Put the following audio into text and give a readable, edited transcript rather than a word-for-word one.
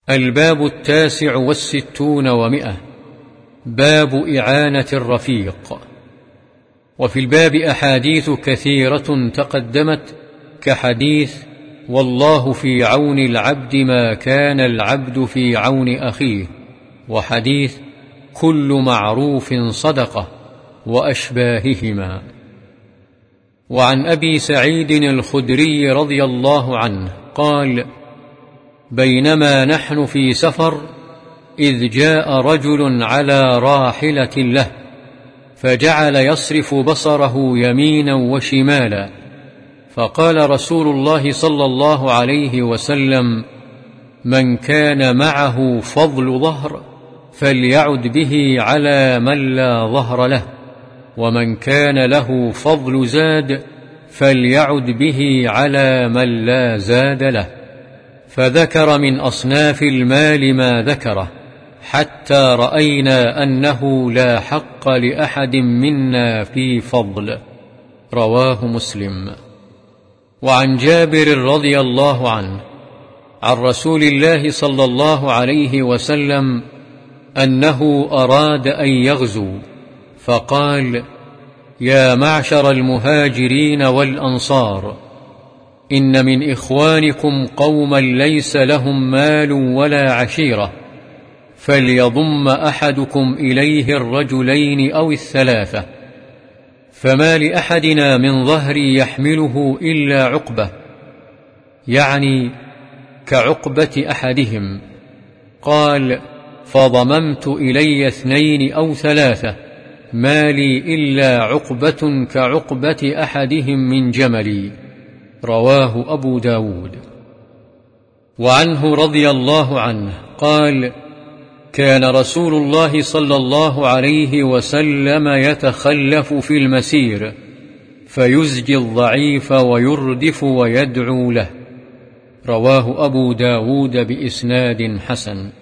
الباب 69 باب إعانة الرفيق. وفي الباب أحاديث كثيرة تقدمت، كحديث والله في عون العبد ما كان العبد في عون أخيه، وحديث كل معروف صدقة، وأشباههما. وعن أبي سعيد الخدري رضي الله عنه قال: بينما نحن في سفر إذ جاء رجل على راحلة له، فجعل يصرف بصره يمينا وشمالا، فقال رسول الله صلى الله عليه وسلم: من كان معه فضل ظهر فليعد به على من لا ظهر له، ومن كان له فضل زاد فليعد به على من لا زاد له. فذكر من أصناف المال ما ذكره، حتى رأينا أنه لا حق لأحد منا في فضل. رواه مسلم. وعن جابر رضي الله عنه عن رسول الله صلى الله عليه وسلم أنه أراد أن يغزو، فقال: يا معشر المهاجرين والأنصار، إن من إخوانكم قوما ليس لهم مال ولا عشيرة، فليضم أحدكم إليه الرجلين أو الثلاثة، فما لأحدنا من ظهر يحمله إلا عقبة، يعني كعقبة أحدهم. قال: فضممت إلي 2 أو 3، ما لي إلا عقبة كعقبة أحدهم من جملي. رواه أبو داود. وعنه رضي الله عنه قال: كان رسول الله صلى الله عليه وسلم يتخلف في المسير، فيزجي الضعيف ويردف ويدعو له. رواه أبو داود بإسناد حسن.